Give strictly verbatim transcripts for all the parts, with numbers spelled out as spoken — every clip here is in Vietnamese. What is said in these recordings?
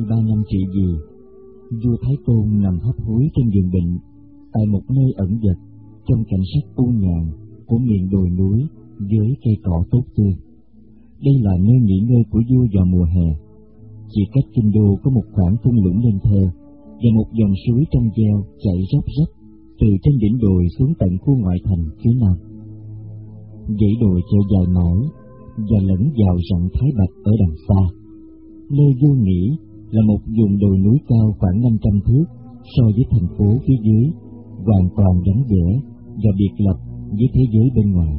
mươi ba năm trị vì, vua Thái Tôn nằm hấp hối trên giường bệnh tại một nơi ẩn dật trong cảnh sắc u nhàn của miền đồi núi với cây cỏ tốt tươi. Đây là nơi nghỉ ngơi của vua vào mùa hè. Chỉ cách kinh đô có một khoảng thung lũng lên thơ và một dòng suối trong veo chảy róc rách từ trên đỉnh đồi xuống tận khu ngoại thành phía nam. Dãy đồi chạy dài mãi và lẫn vào rặng Thái Bạch ở đằng xa. Nơi vua nghỉ là một vùng đồi núi cao khoảng năm trăm thước so với thành phố phía dưới, hoàn toàn vắng vẻ và biệt lập với thế giới bên ngoài.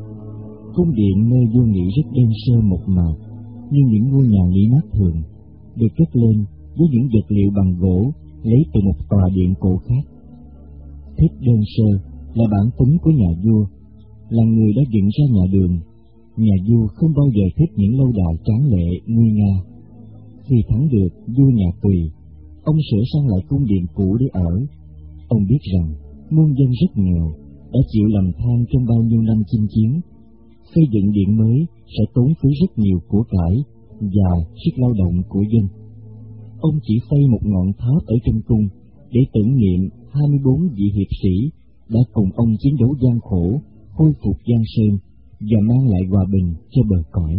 Cung điện nơi vua nghỉ rất đơn sơ mộc mạc, như những ngôi nhà nghỉ mát thường, được cất lên với những vật liệu bằng gỗ lấy từ một tòa điện cổ khác. Thích đơn sơ là bản tính của nhà vua, là người đã dựng ra nhà đường. Nhà vua không bao giờ thích những lâu đài tráng lệ nguy nga. Khi thắng được vua nhà Tùy, ông sửa sang lại cung điện cũ để ở. Ông biết rằng muôn dân rất nghèo, đã chịu lầm than trong bao nhiêu năm chinh chiến. Xây dựng điện mới sẽ tốn phí rất nhiều của cải và sức lao động của dân. Ông chỉ xây một ngọn tháp ở trong cung để tưởng niệm hai mươi bốn vị hiệp sĩ đã cùng ông chiến đấu gian khổ, khôi phục Giang Sơn và mang lại hòa bình cho bờ cõi.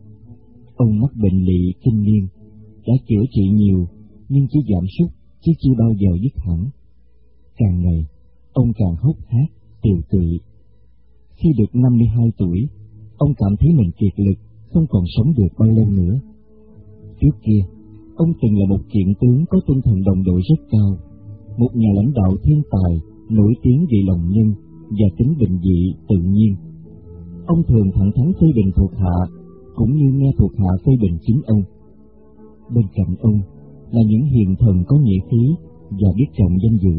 Ông mắc bệnh lỵ kinh niên, đã chữa trị nhiều nhưng chỉ giảm sút chứ chưa bao giờ dứt hẳn. Càng ngày ông càng hốc hác, tiều tụy. Khi được năm mươi hai tuổi, ông cảm thấy mình kiệt lực, không còn sống được bao lâu nữa. Trước kia, ông từng là một kiện tướng có tinh thần đồng đội rất cao, một nhà lãnh đạo thiên tài, nổi tiếng vì lòng nhân và tính bình dị tự nhiên. Ông thường thẳng thắn phê bình thuộc hạ, cũng như nghe thuộc hạ phê bình chính ông. Bên cạnh ông là những hiền thần có nghĩa khí và biết trọng danh dự.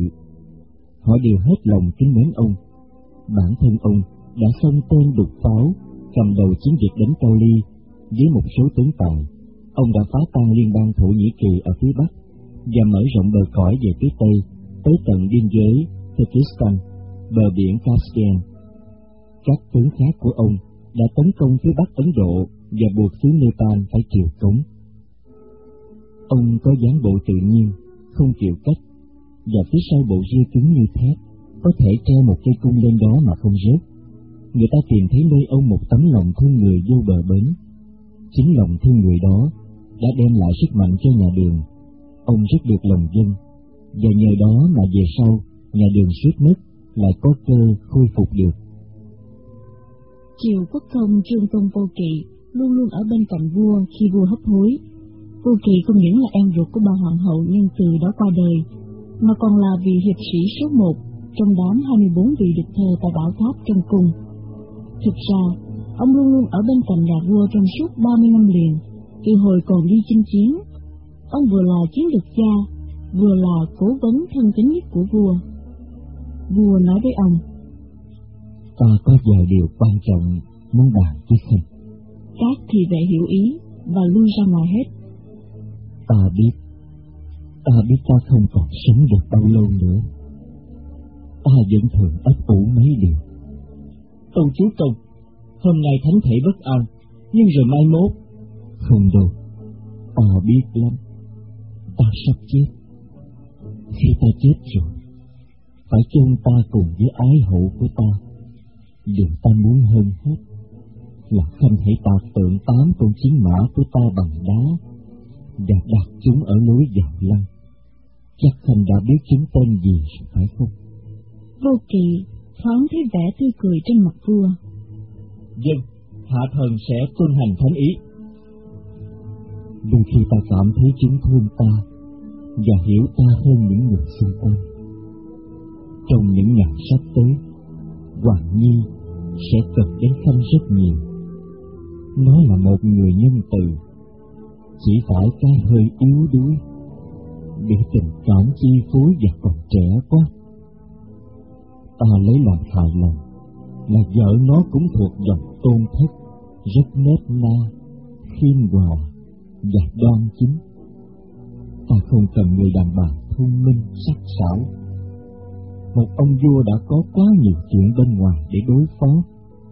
Họ đều hết lòng kính mến ông. Bản thân ông đã xông tên đục pháo, cầm đầu chiến dịch đánh Cao Ly với một số tướng tài. Ông đã phá tan liên bang Thổ Nhĩ Kỳ ở phía bắc và mở rộng bờ cõi về phía tây tới tận biên giới Turkestan, bờ biển Caspian. Các tướng khác của ông đã tấn công phía bắc Ấn Độ và buộc xứ Nepal phải triều cống. Ông có dáng bộ tự nhiên, không chịu cách, và phía sau bộ ria cứng như thép có thể treo một cây cung lên đó mà không rớt. Người ta tìm thấy nơi ông một tấm lòng thương người vô bờ bến. Chính lòng thương người đó đã đem lại sức mạnh cho nhà đường. Ông rất được lòng dân, và nhờ đó mà về sau nhà đường suýt mất lại có cơ khôi phục được. Triều quốc công Trương Tôn Vô Kỵ luôn luôn ở bên cạnh vua khi vua hấp hối. Vô Kỵ không những là em ruột của bà hoàng hậu nhân từ đã qua đời, mà còn là vị hiệp sĩ số một trong đám hai mươi bốn vị được thờ tại bảo tháp trong cung. Thực ra, ông luôn luôn ở bên cạnh nhà vua trong suốt ba mươi năm liền, từ hồi còn đi chinh chiến. Ông vừa là chiến lược gia, vừa là cố vấn thân tín nhất của vua. Vua nói với ông: Ta có vài điều quan trọng muốn bàn với Khanh. Các thị vệ hiểu ý và lui ra ngoài hết. Ta biết, ta biết ta không còn sống được bao lâu nữa. Ta vẫn thường ấp ủ mấy điều. Tâu chúa công, hôm nay thánh thể bất an, nhưng rồi mai mốt. Không đâu, ta biết lắm. Ta sắp chết. Khi ta chết rồi, phải chôn ta cùng với ái hậu của ta. Điều ta muốn hơn hết là Khanh hãy tạc tượng tám con chiến mã của ta bằng đá và đặt chúng ở lối vào lăng. Chắc Khanh đã biết chúng tên gì rồi phải không? Vô Kỵ thoáng thấy vẻ tươi cười trên mặt vua. Dân, hạ thần sẽ tuân hành thánh ý. Đôi khi ta cảm thấy chúng thương ta và hiểu ta hơn những người xung quanh. Trong những ngày sắp tới, Hoàng Nhi sẽ cần đến Khanh rất nhiều. Nó là một người nhân từ, chỉ phải cái hơi yếu đuối, để tình cảm chi phối và còn trẻ quá. Ta lấy làm hài lòng là vợ nó cũng thuộc dòng Tôn Thất, rất nết na, khiêm hòa và đoan chính. Ta không cần người đàn bà thông minh, sắc sảo. Một ông vua đã có quá nhiều chuyện bên ngoài để đối phó,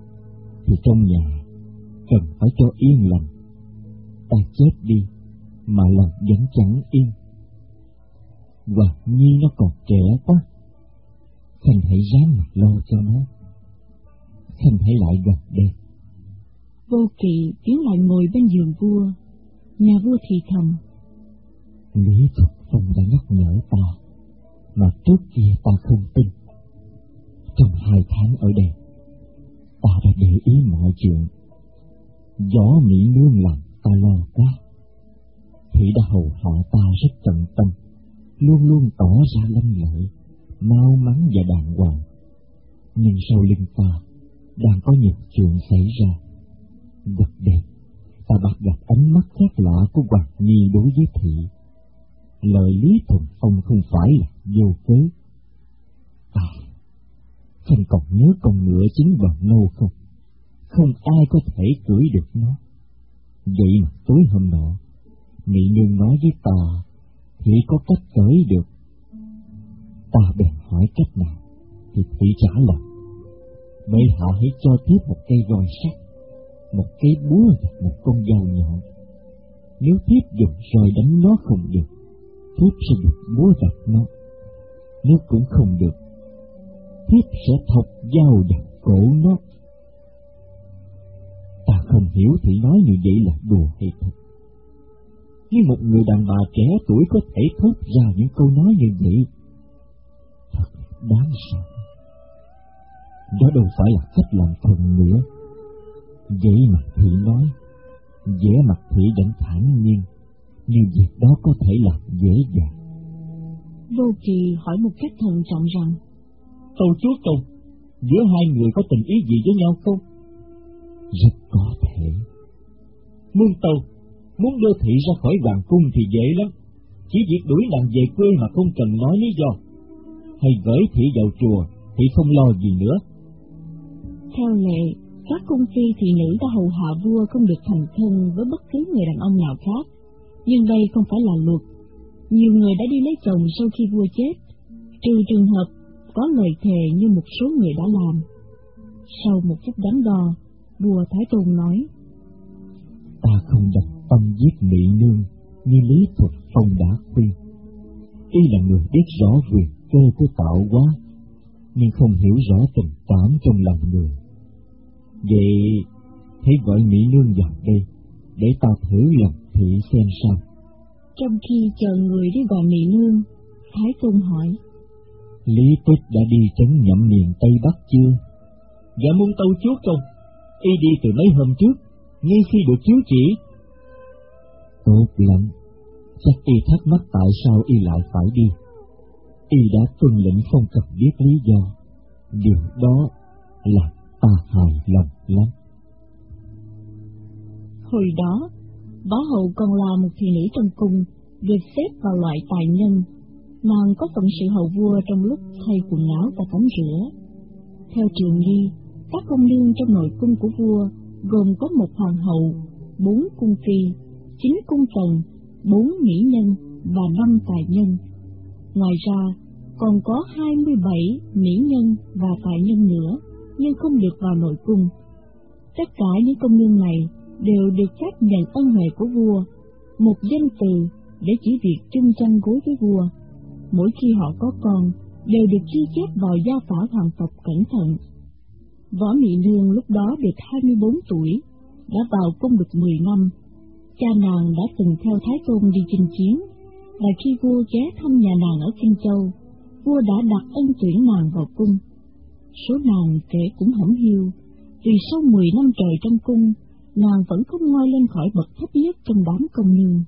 thì trong nhà cần phải cho yên lành. Ta chết đi mà lòng vẫn chẳng yên. Hoặc Nhi nó còn trẻ quá, Khanh hãy ráng mà lo cho nó. Khanh hãy lại gần đây. Vô Kỵ tiến lại ngồi bên giường vua. Nhà vua thì thầm: Lý Thuật Phong đã nhắc nhở ta, mà trước kia ta không tin. Trong hai tháng ở đây, ta đã để ý mọi chuyện. Gió Mỹ Nương làm ta lo quá. Thị đã hầu hạ ta rất tận tâm, luôn luôn tỏ ra lanh lợi, mau mắn và đàng hoàng. Nhưng sau lưng ta đang có nhiều chuyện xảy ra. Gần đây, ta bắt gặp ánh mắt khác lạ của Hoàng Nhi đối với Thị. Lời Lý Thuần Phong không phải là vô cớ. À, Khanh còn nhớ con ngựa chính vần nâu không? Không ai có thể cưỡi được nó. Vậy mà tối hôm nọ, Mỹ Nương nói với ta, Thị có cách cưỡi được. Ta bèn hỏi cách nào, thì Thị trả lời: Bệ hạ hãy cho thiếp một cây roi sắt, một cây búa và một con dao nhọn. Nếu thiếp dùng roi đánh nó không được, thiếp sẽ dùng búa gặt nó. Nếu cũng không được, thiếp sẽ thọc dao vào cổ nó. Ta không hiểu Thị nói như vậy là đùa hay thật. Nhưng một người đàn bà trẻ tuổi có thể thốt ra những câu nói như vậy, thật đáng sợ. Đó đâu phải là cách làm phần nữa. Vậy mà Thị nói, vẻ mặt Thị vẫn thản nhiên, như việc đó có thể làm dễ dàng. Vô Kỵ hỏi một cách thận trọng rằng: Tâu chúa công, giữa hai người có tình ý gì với nhau không? Rất có thể. Muôn tâu, muốn đưa Thị ra khỏi hoàng cung thì dễ lắm, chỉ việc đuổi nàng về quê mà không cần nói lý do. Hay gửi Thị vào chùa, Thị không lo gì nữa. Theo lệ, các cung phi thị nữ đã hầu hạ vua không được thành thân với bất cứ người đàn ông nào khác, nhưng đây không phải là luật. Nhiều người đã đi lấy chồng sau khi vua chết, trừ trường hợp có lời thề như một số người đã làm. Sau một phút đắn đo, vua Thái Tôn nói: Ta không đồng tâm giết Mỹ Nương như Lý Thuật Phong đã khuyên. Y là người biết rõ quyền cơ của tạo hóa, nhưng không hiểu rõ tình cảm trong lòng người. Vậy hãy gọi Mỹ Nương vào đây, để ta thử lòng Thị xem sao. Trong khi chờ người đi gọi Mỹ Nương, Thái Tôn hỏi: Lý Tích đã đi trấn nhậm miền Tây Bắc chưa? Dạ muôn tâu chúa công, y đi từ mấy hôm trước, ngay khi được chiếu chỉ. Tốt lắm, chắc y thắc mắc tại sao y lại phải đi. Y đã tuân lệnh không cần biết lý do. Điều đó là ta hài lòng lắm. Hồi đó, Võ Hậu còn là một thị nữ trong cung, được xếp vào loại tài nhân. Nàng có phận sự hầu vua trong lúc thay quần áo và tắm rửa. Theo truyền nghi, các công nương trong nội cung của vua gồm có một hoàng hậu, bốn cung phi, chín cung tần, bốn mỹ nhân và năm tài nhân. Ngoài ra, còn có hai mươi bảy mỹ nhân và tài nhân nữa, nhưng không được vào nội cung. Tất cả những công nương này đều được chấp nhận ân huệ của vua, một danh từ để chỉ việc chung chăn gối với vua. Mỗi khi họ có con, đều được ghi chép vào gia phả hoàng tộc cẩn thận. Võ Mị Nương lúc đó được hai mươi bốn tuổi, đã vào cung được mười năm. Cha nàng đã từng theo Thái Tôn đi chinh chiến, và khi vua ghé thăm nhà nàng ở Kinh Châu, vua đã đặt ân tuyển nàng vào cung. Số nàng kể cũng hẩm hiu, vì sau mười năm trời trong cung, nàng vẫn không ngoi lên khỏi bậc thấp nhất trong đám công nương.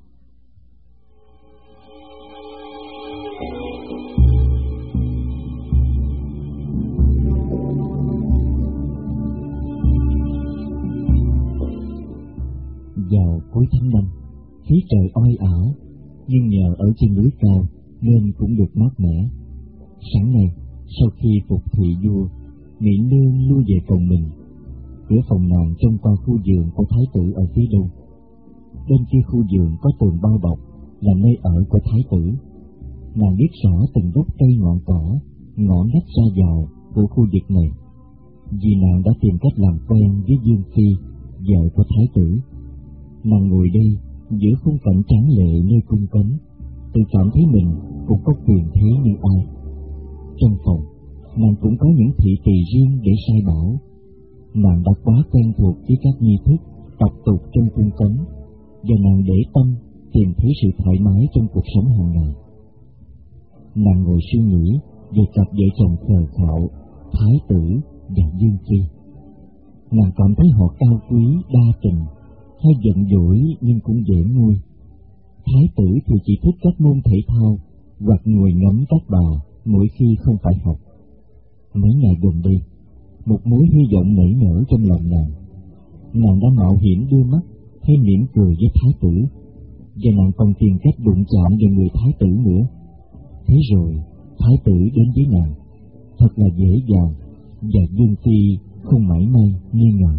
Vào cuối tháng năm, khí trời oi ả, nhưng nhờ ở trên núi cao nên cũng được mát mẻ. Sáng nay, sau khi phục thị vua, Mỹ Nương lui về phòng mình. Cửa phòng nàng trông qua khu vườn của thái tử ở phía đông. Bên kia khu vườn có tường bao bọc, là nơi ở của thái tử. Nàng biết rõ từng gốc cây ngọn cỏ, ngõ ngách ra vào của khu vực này, vì nàng đã tìm cách làm quen với Dương Phi, vợ của thái tử. Nàng ngồi đây giữa khung cảnh tráng lệ nơi cung cấm, tự cảm thấy mình cũng có quyền thế như ai. Trong phòng, nàng cũng có những thị tỳ riêng để sai bảo. Nàng đã quá quen thuộc với các nghi thức, tập tục trong cung cấm, và nàng để tâm tìm thấy sự thoải mái trong cuộc sống hàng ngày. Nàng ngồi suy nghĩ về cặp vợ chồng khờ khạo, Thái tử và Dương Phi. Nàng cảm thấy họ cao quý, đa tình, hay giận dỗi nhưng cũng dễ nuôi. Thái tử thì chỉ thích các môn thể thao hoặc ngồi ngắm các bà mỗi khi không phải học. Mấy ngày gần đây, một mối hy vọng nảy nở trong lòng nàng. Nàng đã mạo hiểm đưa mắt hay mỉm cười với Thái tử, và nàng còn tìm cách đụng chạm vào người Thái tử nữa. Thế rồi Thái tử đến với nàng thật là dễ dàng, và Dương Phi không mảy may nghi ngờ.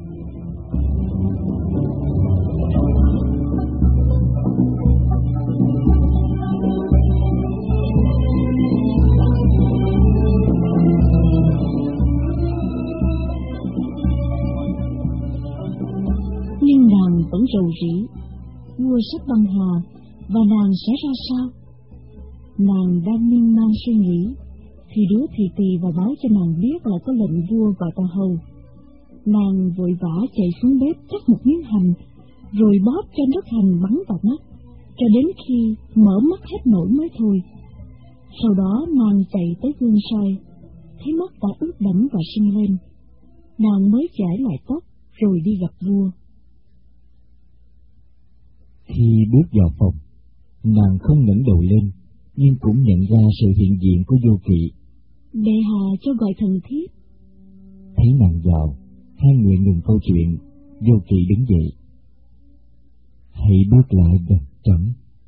Nhưng nàng vẫn rầu rĩ, vua sắp băng hà, và nàng sẽ ra sao? Nàng đang miên man suy nghĩ, thì đứa thị tỳ vào báo cho nàng biết là có lệnh vua gọi tòa hầu. Nàng vội vã chạy xuống bếp cắt một miếng hành, rồi bóp cho nước hành bắn vào mắt, cho đến khi mở mắt hết nổi mới thôi. Sau đó nàng chạy tới gương soi, thấy mắt đã ướt đẫm và sưng lên. Nàng mới chải lại tóc rồi đi gặp vua. Khi bước vào phòng, nàng không ngẩng đầu lên, nhưng cũng nhận ra sự hiện diện của Vô Kỵ. Bệ hạ cho gọi thần thiếp. Thấy nàng vào, hai người ngừng câu chuyện. Vô Kỵ đứng dậy. Hãy bước lại gần trẫm.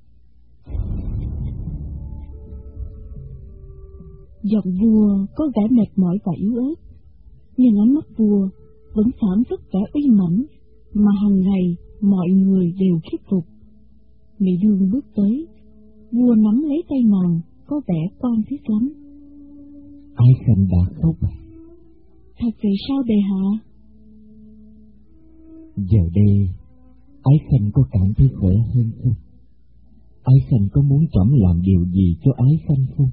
Giọng vua có vẻ mệt mỏi và yếu ớt, nhưng ánh mắt vua vẫn phảng phất vẻ uy mãnh mà hàng ngày mọi người đều khâm phục. Mỹ Nương bước tới, vua nắm lấy tay nàng, có vẻ quan thiết lắm. Ái Khanh đã khóc à? Thật vậy sao bệ hạ? Giờ đây, Ái Khanh có cảm thấy khỏe hơn không? Ái Khanh có muốn trẫm làm điều gì cho Ái Khanh không?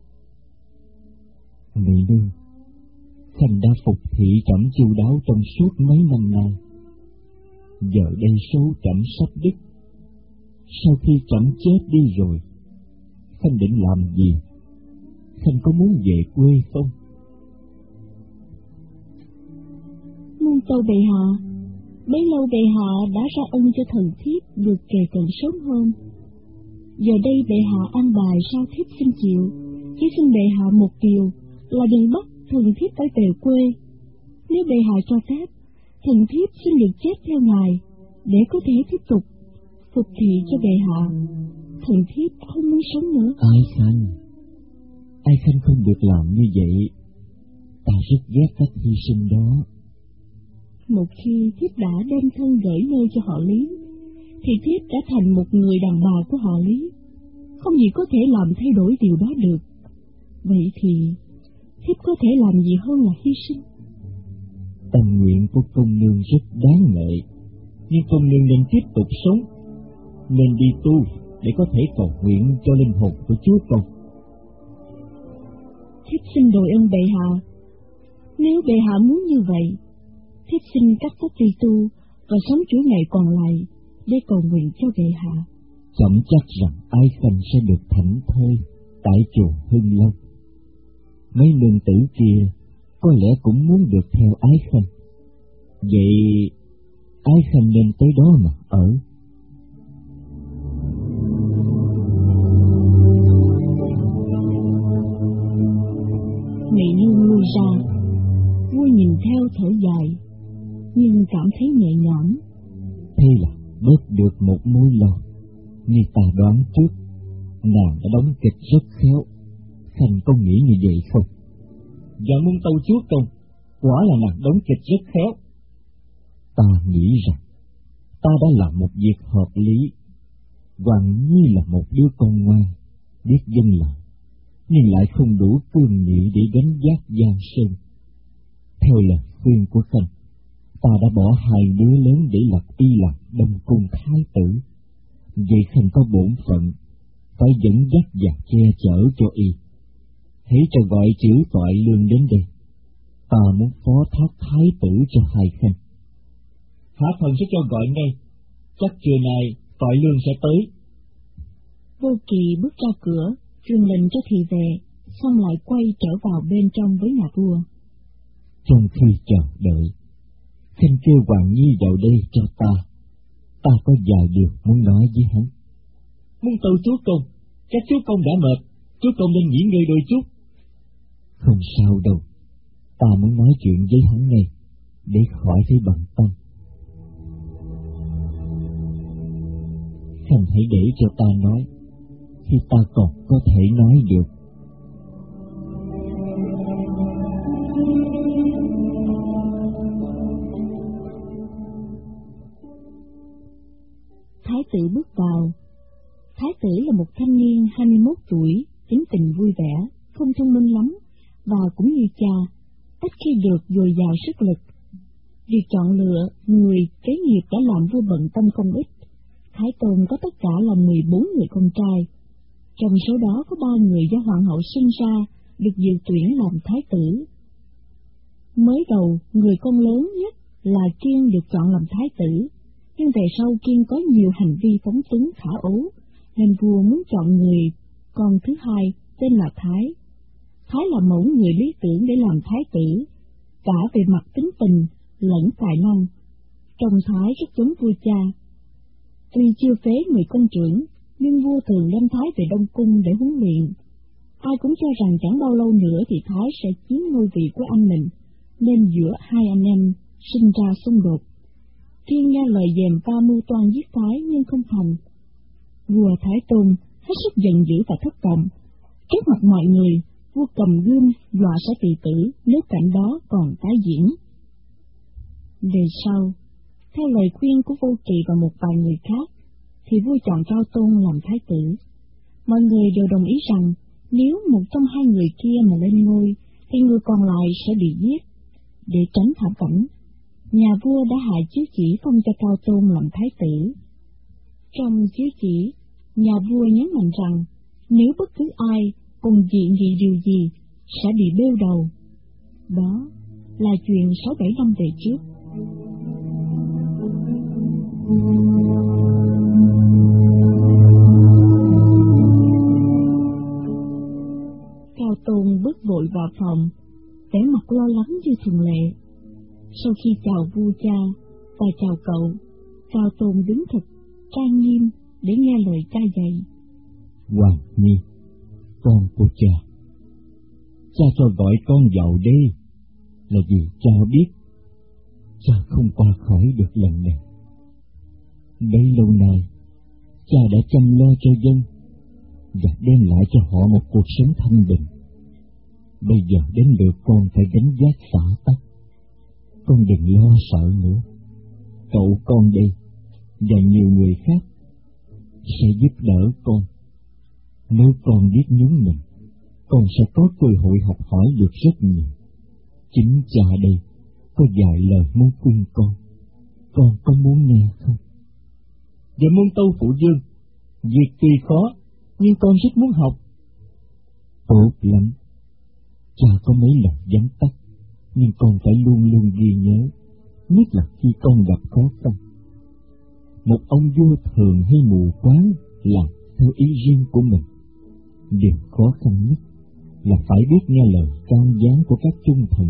Mỹ Nương, Khanh đã phục thị trẫm chu đáo trong suốt mấy năm nay. Giờ đây số trẫm sắp đứt. Sau khi trẫm chết đi rồi, Khanh định làm gì? Khanh có muốn về quê không? Muôn tâu bệ hạ, bấy lâu bệ hạ đã ra ân cho thần thiếp được kề cận sớm hơn. Giờ đây bệ hạ an bài sao thiếp xin chịu, chỉ xin bệ hạ một điều là đừng bắt thần thiếp phải về quê. Nếu bệ hạ cho phép, thần thiếp xin được chết theo ngài để có thể tiếp tục phục thị cho bệ hạ. Thần thiếp không muốn sống nữa. Ái Khanh, Ái Khanh không được làm như vậy. Ta rất ghét các hy sinh đó. Một khi thiếp đã đem thân gửi nơi cho họ Lý, thì thiếp đã thành một người đàn bà của họ Lý, không gì có thể làm thay đổi điều đó được. Vậy thì thiếp có thể làm gì hơn là hy sinh? Tâm nguyện của công nương rất đáng nể, nhưng công nương nên tiếp tục sống, nên đi tu để có thể cầu nguyện cho linh hồn của Chúa Công. Thiếp xin đồi ơn bệ hạ. Nếu bệ hạ muốn như vậy, thiếp xin cắt phúc đi tu và sống chuỗi ngày còn lại để cầu nguyện cho bệ hạ. Trẫm chắc rằng Ái Khanh sẽ được thảnh thơi tại chùa Hưng Long. Mấy nương tử kia có lẽ cũng muốn được theo Ái Khanh. Vậy Ái Khanh nên tới đó mà ở. Mỹ Nương lui ra, vua nhìn theo thở dài, nhưng cảm thấy nhẹ nhõm. Thế là bớt được một mối lo. Như ta đoán trước, nàng đã đóng kịch rất khéo. Khanh có nghĩ như vậy không? Dạ muôn tâu Chúa Công, quả là nàng đóng kịch rất khéo. Ta nghĩ rằng ta đã làm một việc hợp lý. Hoàng Nhi là một đứa con ngoan, biết vâng lời, nhưng lại không đủ cương nghị để gánh vác giang sơn. Theo lời khuyên của Khanh, ta đã bỏ hai đứa lớn để lập y làm Đông Cung thái tử. Vậy Khanh có bổn phận phải dẫn dắt và che chở cho y. Hãy cho gọi chữ Toại Lương đến đây. Ta muốn phó thác thái tử cho hai Khanh. Hạ thần sẽ cho gọi ngay. Chắc trưa nay Toại Lương sẽ tới. Vô Kỳ bước ra cửa, truyền lệnh cho thị vệ, xong lại quay trở vào bên trong với nhà vua. Trong khi chờ đợi, Khanh kêu Hoàng Nhi vào đây cho ta. Ta có vài điều muốn nói với hắn. Muôn tâu chúa công, các chúa công đã mệt, chúa công nên nghỉ ngơi đôi chút. Không sao đâu, ta muốn nói chuyện với hắn ngay, để khỏi phải bận tâm. Khanh hãy để cho ta nói, khi ta còn có thể nói được. Thái tử bước vào. Thái tử là một thanh niên hai mươi mốt tuổi, tính tình vui vẻ, không thông minh lắm, và cũng như cha, ít khi được dồi dào sức lực. Việc chọn lựa người kế nghiệp đã làm vua bận tâm không ít. Thái Tôn có tất cả là mười bốn người con trai. Trong số đó có ba người do hoàng hậu sinh ra được dự tuyển làm thái tử. Mới đầu, người con lớn nhất là Kiên được chọn làm thái tử, nhưng về sau Kiên có nhiều hành vi phóng túng khả ố, nên vua muốn chọn người con thứ hai tên là Thái. Thái là mẫu người lý tưởng để làm thái tử, cả về mặt tính tình lẫn tài năng. Trong Thái rất giống vua cha. Tuy chưa phế người con trưởng, nhưng vua thường đem Thái về Đông Cung để huấn luyện. Ai cũng cho rằng chẳng bao lâu nữa thì Thái sẽ chiếm ngôi vị của anh mình, nên giữa hai anh em sinh ra xung đột. Kiên nghe lời gièm pha mưu toan giết Thái nhưng không thành. Vua Thái Tôn hết sức giận dữ và thất vọng. Trước mặt mọi người, vua cầm gươm dọa sẽ tự tử nếu cảnh đó còn tái diễn. Về sau, theo lời khuyên của Vô Kỳ và một vài người khác, thì vua chọn Cao Tôn làm thái tử. Mọi người đều đồng ý rằng nếu một trong hai người kia mà lên ngôi, thì người còn lại sẽ bị giết. Để tránh thảm cảnh, nhà vua đã hạ chiếu chỉ phong cho Cao Tôn làm thái tử. Trong chiếu chỉ, nhà vua nhấn mạnh rằng nếu bất cứ ai cùng dị nghị điều gì sẽ bị bêu đầu. Đó là chuyện sáu bảy năm về trước. Cao Tôn bước vội vào phòng, vẻ mặt lo lắng như thường lệ. Sau khi chào vua cha và chào cậu, Cao Tôn đứng thật trang nghiêm để nghe lời cha dạy. Hoàng Nhi, con của cha, cha cho gọi con vào đây là vì cha biết cha không qua khỏi được lần này. Bấy lâu nay, cha đã chăm lo cho dân và đem lại cho họ một cuộc sống thanh bình. Bây giờ đến lượt con phải gánh vác xã tắc. Con đừng lo sợ nữa. Cậu con đây và nhiều người khác sẽ giúp đỡ con. Nếu con biết nhún mình, con sẽ có cơ hội học hỏi được rất nhiều. Chính cha đây có vài lời muốn khuyên con. Con có muốn nghe không? Dạ muôn tâu phụ vương, việc tuy khó, nhưng con rất muốn học. Tốt lắm. Cha có mấy lần vắn tắt, nhưng con phải luôn luôn ghi nhớ, nhất là khi con gặp khó khăn. Một ông vua thường hay mù quáng làm theo ý riêng của mình. Điều khó khăn nhất là phải biết nghe lời can gián của các trung thần.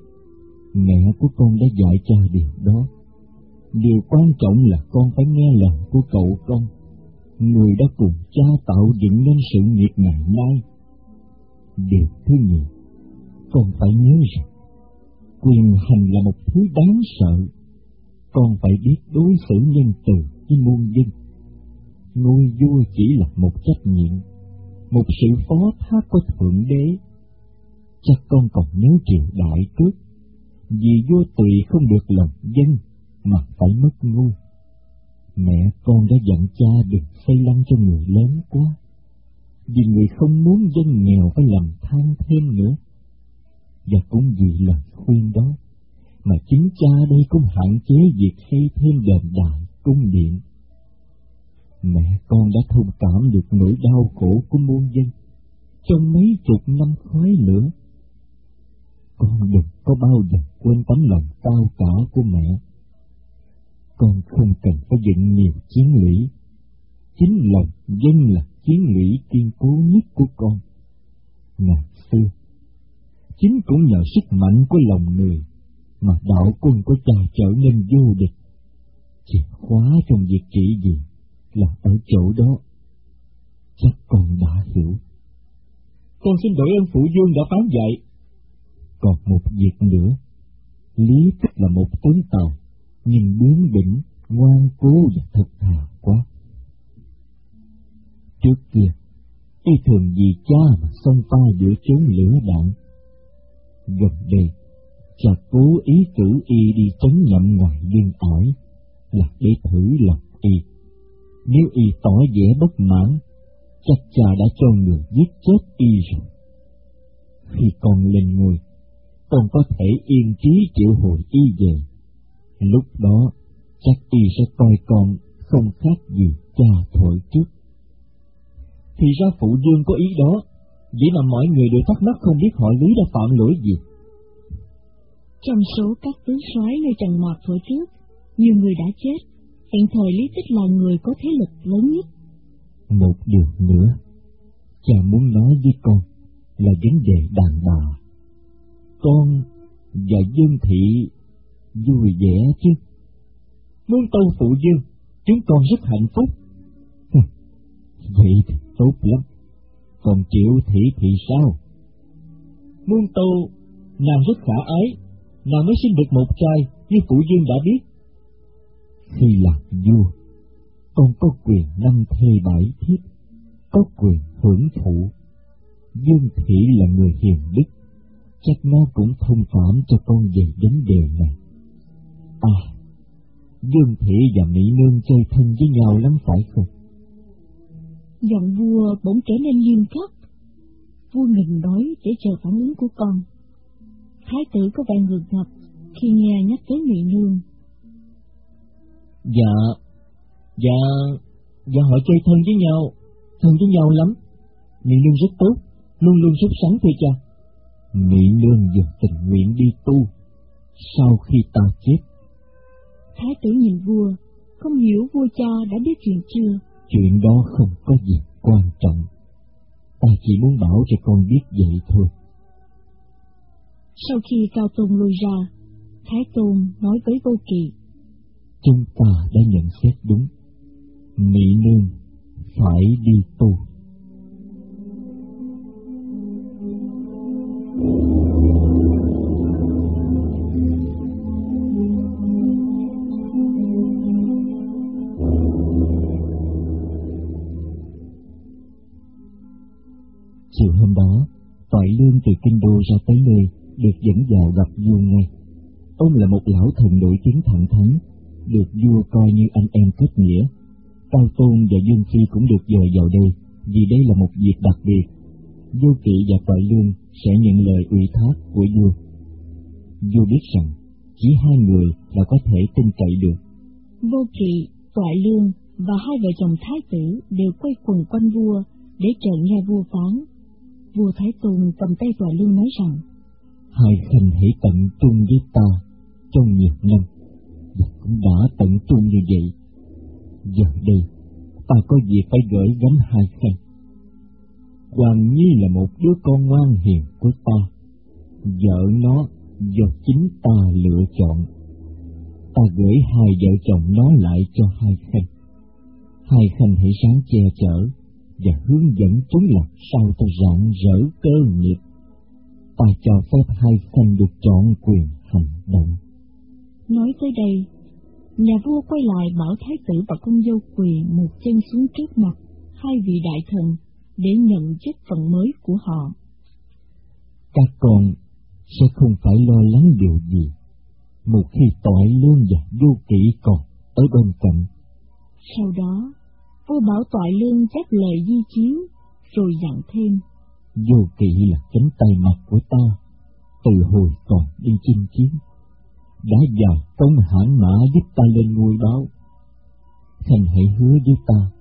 Mẹ của con đã dạy cha điều đó. Điều quan trọng là con phải nghe lời của cậu con, người đã cùng cha tạo dựng nên sự nghiệp ngày nay. Điều thứ nhì, con phải nhớ rằng quyền hành là một thứ đáng sợ. Con phải biết đối xử nhân từ với muôn dân. Ngôi vua chỉ là một trách nhiệm, một sự phó thác của Thượng Đế. Chắc con còn nhớ triều Đại Cước, vì vua tùy không được lòng dân mà phải mất ngôi. Mẹ con đã dặn cha đừng xây lăng cho người lớn quá, vì người không muốn dân nghèo phải làm than thêm nữa. Và cũng vì lời khuyên đó mà chính cha đây cũng hạn chế việc xây thêm đền đài cung điện. Mẹ con đã thông cảm được nỗi đau khổ của muôn dân trong mấy chục năm khói lửa. Con đừng có bao giờ quên tấm lòng cao cả của mẹ. Con không cần phải dựng nhiều chiến lũy. Chính lòng dân là chiến lũy kiên cố nhất của con. Ngày xưa, chính cũng nhờ sức mạnh của lòng người mà đạo quân của cha trở nên vô địch. Chìa khóa trong việc trị gì là ở chỗ đó. Chắc con đã hiểu. Con xin đổi ơn phụ vương đã phán dạy. Còn một việc nữa. Lý Tích là một tướng tài, nhưng bướng bỉnh, ngoan cố và thật thà quá. Trước kia, y thường vì cha mà xông pha giữa chốn lửa đạn. Gần đây, cha cố ý cử y đi trấn nhậm ngoài biên ải, là để thử lòng y. Nếu y tỏ vẻ bất mãn, chắc cha đã cho người giết chết y rồi. Khi con lên ngôi, con có thể yên trí triệu hồi y về. Lúc đó, chắc y sẽ coi con không khác gì cha thuở trước. Thì ra phụ vương có ý đó, vậy mà mọi người đều thắc mắc không biết họ Lý đã phạm lỗi gì. Trong số các tứ soái nơi Trần Mạc thuở trước, nhiều người đã chết. Hiện thời Lý Tích là người có thế lực lớn nhất. Một điều nữa, cha muốn nói với con là vấn đề đàn bà. Con và Dương Thị vui vẻ chứ? Muôn tâu phụ vương, chúng con rất hạnh phúc. Vậy thì tốt lắm. Còn Triệu Thị thì sao? Muôn tâu, nàng rất khả ái, nàng mới sinh được một trai như phụ vương đã biết. Khi làm vua, con có quyền năm thê bảy thiếp, có quyền hưởng thụ. Dương Thị là người hiền đức, chắc nó cũng thông cảm cho con về vấn đề này. À, Dương Thị và Mỹ Nương chơi thân với nhau lắm phải không? Giọng vua bỗng trở nên nghiêm khắc. Vua ngừng nói để chờ phản ứng của con. Thái tử có vẻ ngượng ngập khi nghe nhắc tới Mỹ Nương. Dạ, dạ, dạ họ chơi thân với nhau, thân với nhau lắm. Mỹ Nương rất tốt, luôn luôn sốt sắng thưa cha. Mỹ Nương vừa tình nguyện đi tu sau khi ta chết. Thái tử nhìn vua, không hiểu vua cha đã biết chuyện chưa. Chuyện đó không có gì quan trọng. Ta chỉ muốn bảo cho con biết vậy thôi. Sau khi Cao Tôn lui ra, Thái Tôn nói với Vô Kỵ: Chúng ta đã nhận xét đúng. Mỹ Nương phải đi tu. Chiều hôm đó, Toại Lương từ kinh đô ra tới nơi, được dẫn vào gặp vua ngay. Ông là một lão thần nổi tiếng thẳng thắn, được vua coi như anh em kết nghĩa. Cao Tôn và Dương Phi cũng được dời vào đây, vì đây là một việc đặc biệt. Vô Kỵ và Toại Lương sẽ nhận lời ủy thác của vua. Vua biết rằng chỉ hai người là có thể tin cậy được. Vô Kỵ, Toại Lương và hai vợ chồng thái tử đều quay quần quanh vua để chờ nghe vua phán. Vua Thái Tôn cầm tay Toại Lương nói rằng: Hai khanh hãy tận trung với ta trong nhiều năm, và cũng đã tận trung như vậy. Giờ đây, ta có việc phải gửi gắm hai khanh. Hoàng Nhi là một đứa con ngoan hiền của ta, vợ nó do chính ta lựa chọn. Ta gửi hai vợ chồng nó lại cho hai khanh. Hai khanh hãy sáng che chở và hướng dẫn chúng làm sao cho rạng rỡ cơ nghiệp. Ta cho phép hai khanh được chọn quyền hành động. Nói tới đây, nhà vua quay lại bảo thái tử và con dâu quỳ một chân xuống trước mặt hai vị đại thần để nhận chức phận mới của họ. Các con sẽ không phải lo lắng điều gì một khi Toại Lương và Vô Kỵ còn ở bên cạnh. Sau đó, vua bảo Toại Lương chép lời di chiếu, rồi dặn thêm: Vô Kỵ là cánh tay mặt của ta, từ hồi còn đi chinh chiến, đã dài công hãn mã giúp ta lên ngôi báo. Khanh hãy hứa với ta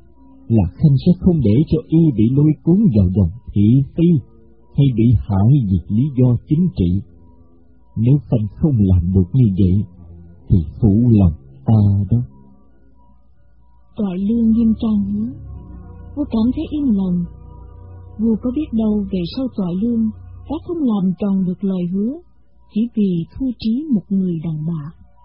là Khanh sẽ không để cho y bị lôi cuốn vào dòng thị phi hay bị hại vì lý do chính trị. Nếu Khanh không làm được như vậy thì phụ lòng ta đó. Toại Lương nghiêm trang hứa. Vua cảm thấy yên lòng. Vua có biết đâu về sau Toại Lương đã không làm tròn được lời hứa chỉ vì thu trí một người đàn bà.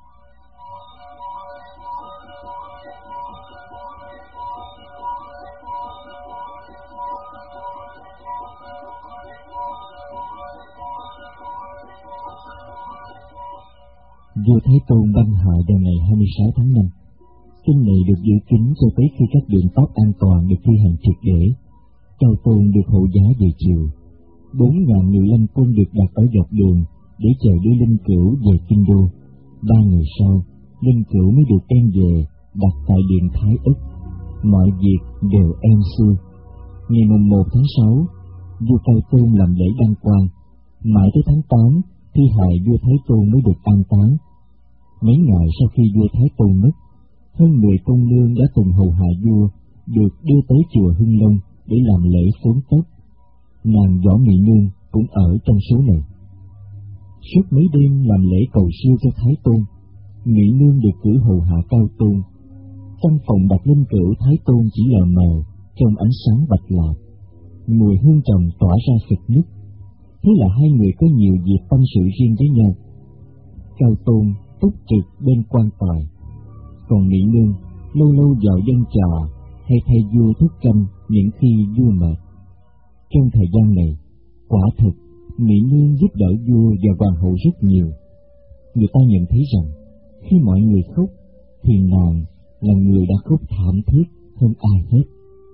Vua Thái Tôn băng hà vào ngày hai mươi sáu tháng năm. Tin này được giữ kín cho tới khi các biện pháp an toàn được thi hành triệt để. Cao Tôn được hộ giá về chiều. Bốn ngàn người lâm quân được đặt ở dọc đường để chờ đưa linh cữu về kinh đô. Ba ngày sau, linh cữu mới được đem về đặt tại điện Thái Ức. Mọi việc đều êm xuôi. Ngày mùng một tháng sáu, vua Cao Tôn làm lễ đăng quang. Mãi tới tháng tám, thi hài vua Thái Tôn mới được an táng. Mấy ngày sau khi vua Thái Tôn mất, hơn mười công nương đã cùng hầu hạ vua được đưa tới chùa Hưng Long để làm lễ xuống tóc. Nàng Võ Mị Nương cũng ở trong số này. Suốt mấy đêm làm lễ cầu siêu cho Thái Tôn, Mị Nương được cử hầu hạ Cao Tôn. Trong phòng đặt linh cữu Thái Tôn chỉ lờ mờ trong ánh sáng bạch lạc, mùi hương trầm tỏa ra sực nức. Thế là hai người có nhiều dịp tâm sự riêng với nhau. Cao Tôn túc trực bên quan tài, còn Mỹ Nương lâu lâu vào dân trà hay thay vua thuốc canh những khi vua mệt. Trong thời gian này, quả thực Mỹ Nương giúp đỡ vua và hoàng hậu rất nhiều. Người ta nhận thấy rằng khi mọi người khóc thì nàng là người đã khóc thảm thiết hơn ai hết.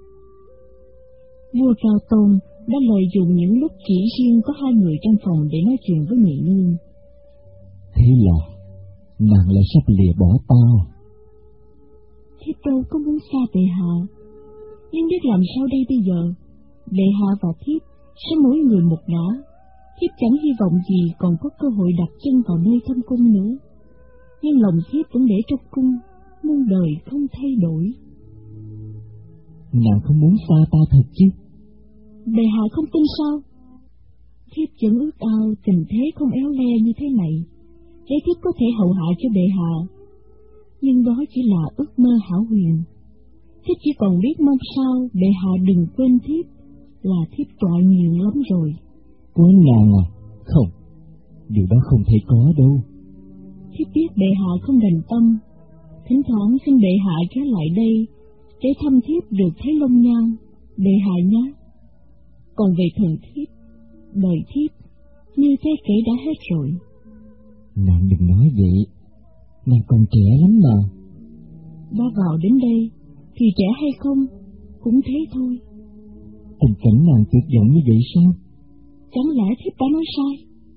Vua Cao Tôn đã lợi dụng những lúc chỉ riêng có hai người trong phòng để nói chuyện với Mỹ Nương. Thế là nàng lại sắp lìa bỏ ta. Thiếp đâu có muốn xa bệ hạ, nhưng biết làm sao đây bây giờ. Bệ hạ và thiếp sẽ mỗi người một ngã. Thiếp chẳng hy vọng gì còn có cơ hội đặt chân vào nơi thâm cung nữa, nhưng lòng thiếp vẫn để trong cung, muôn đời không thay đổi. Nàng không muốn xa ta thật chứ? Bệ hạ không tin sao? Thiếp vẫn ước ao tình thế không éo le như thế này, để thiếp có thể hậu hạ cho bệ hạ. Nhưng đó chỉ là ước mơ hão huyền. Thiếp chỉ còn biết mong sao bệ hạ đừng quên thiếp, là thiếp tọa nguyện lắm rồi. Quên nàng à? Không, điều đó không thể có đâu. Thiếp biết bệ hạ không đành tâm, thỉnh thoảng xin bệ hạ ghé lại đây để thăm thiếp được thấy long nhan, bệ hạ nhé. Còn về thần thiếp, đời thiếp như thế kể đã hết rồi. Nàng đừng nói vậy, nàng còn trẻ lắm mà. Đã vào đến đây thì trẻ hay không cũng thế thôi. Tình cảnh nàng tuyệt vọng như vậy sao? Chẳng lẽ thiếp đã nói sai?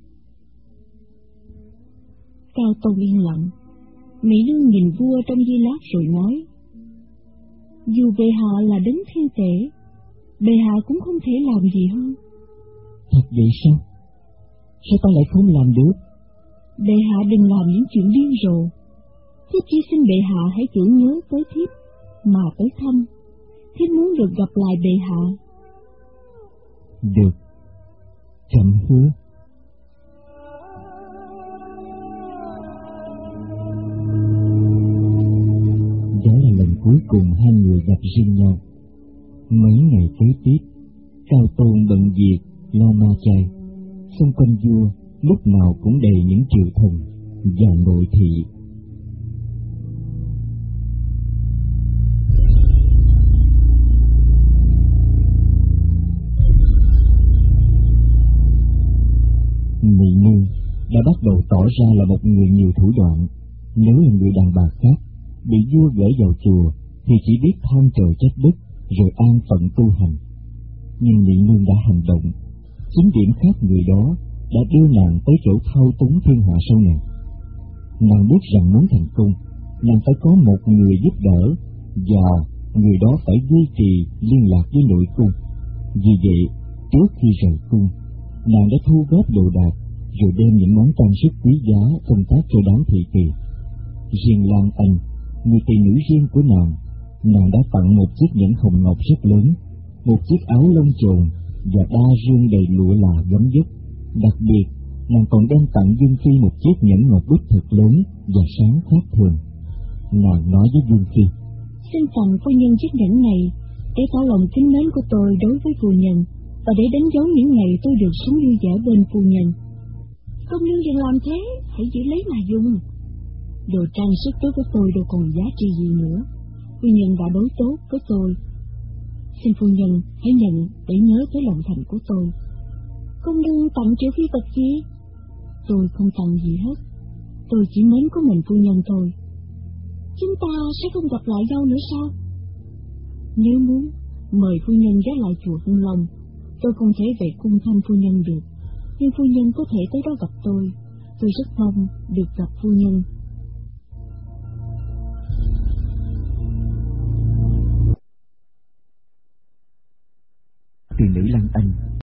Cao Tôn yên lặng. Mỹ Nương nhìn vua trong giây lát rồi nói: dù bệ hạ là đấng thiên tể, bệ hạ cũng không thể làm gì hơn. Thật vậy sao? Sao ta lại không làm được? Bệ hạ đừng làm những chuyện điên rồ. Thiếp chỉ xin bệ hạ hãy tưởng nhớ tới thiếp mà tới thăm. Thiếp muốn được gặp lại bệ hạ. Được, trẫm hứa. Đó là lần cuối cùng hai người gặp riêng nhau. Mấy ngày kế tiếp, Cao Tôn bận việc lo ma chay, xung quanh vua lúc nào cũng đầy những triều thần và nội thị. Mỹ Nương đã bắt đầu tỏ ra là một người nhiều thủ đoạn. Nếu là người đàn bà khác bị vua gửi vào chùa thì chỉ biết than trời trách đất rồi an phận tu hành. Nhưng Mỹ Nương đã hành động. Chính điểm khác người đó đã đưa nàng tới chỗ thao túng thiên hạ sau này. Nàng biết rằng muốn thành công, nàng phải có một người giúp đỡ, và người đó phải duy trì liên lạc với nội cung. Vì vậy, trước khi rời cung, nàng đã thu góp đồ đạc, rồi đem những món trang sức quý giá công tác cho đám thị kỳ. Riêng Lan Anh, người tỳ nữ riêng của nàng, Nàng đã tặng một chiếc nhẫn hồng ngọc rất lớn, một chiếc áo lông chồn và đa rương đầy lụa là gấm vóc. Đặc biệt, nàng còn đem tặng Dương Phi một chiếc nhẫn ngọc bích thật lớn và sáng khác thường. Nàng nói với Dương Phi: Xin tặng phu nhân chiếc nhẫn này để tỏ lòng kính mến của tôi đối với phu nhân, và để đánh dấu những ngày tôi được sống vui vẻ bên phu nhân. Công nương đừng làm thế, hãy giữ lấy mà dùng. Đồ trang sức đối với tôi đâu còn giá trị gì nữa. Phu nhân đã đối tốt với tôi, xin phu nhân hãy nhận để nhớ tới lòng thành của tôi. Công nương tặng Triệu Phi vật gì? Tôi không tặng gì hết, tôi chỉ mến của mình phu nhân thôi. Chúng ta sẽ không gặp lại nhau nữa sao? Nếu muốn, mời phu nhân ghé lại chùa Hưng Long. Tôi không thể về cung thăm phu nhân được, nhưng phu nhân có thể tới đó gặp tôi. Tôi rất mong được gặp phu nhân. Từ nữ Lan Anh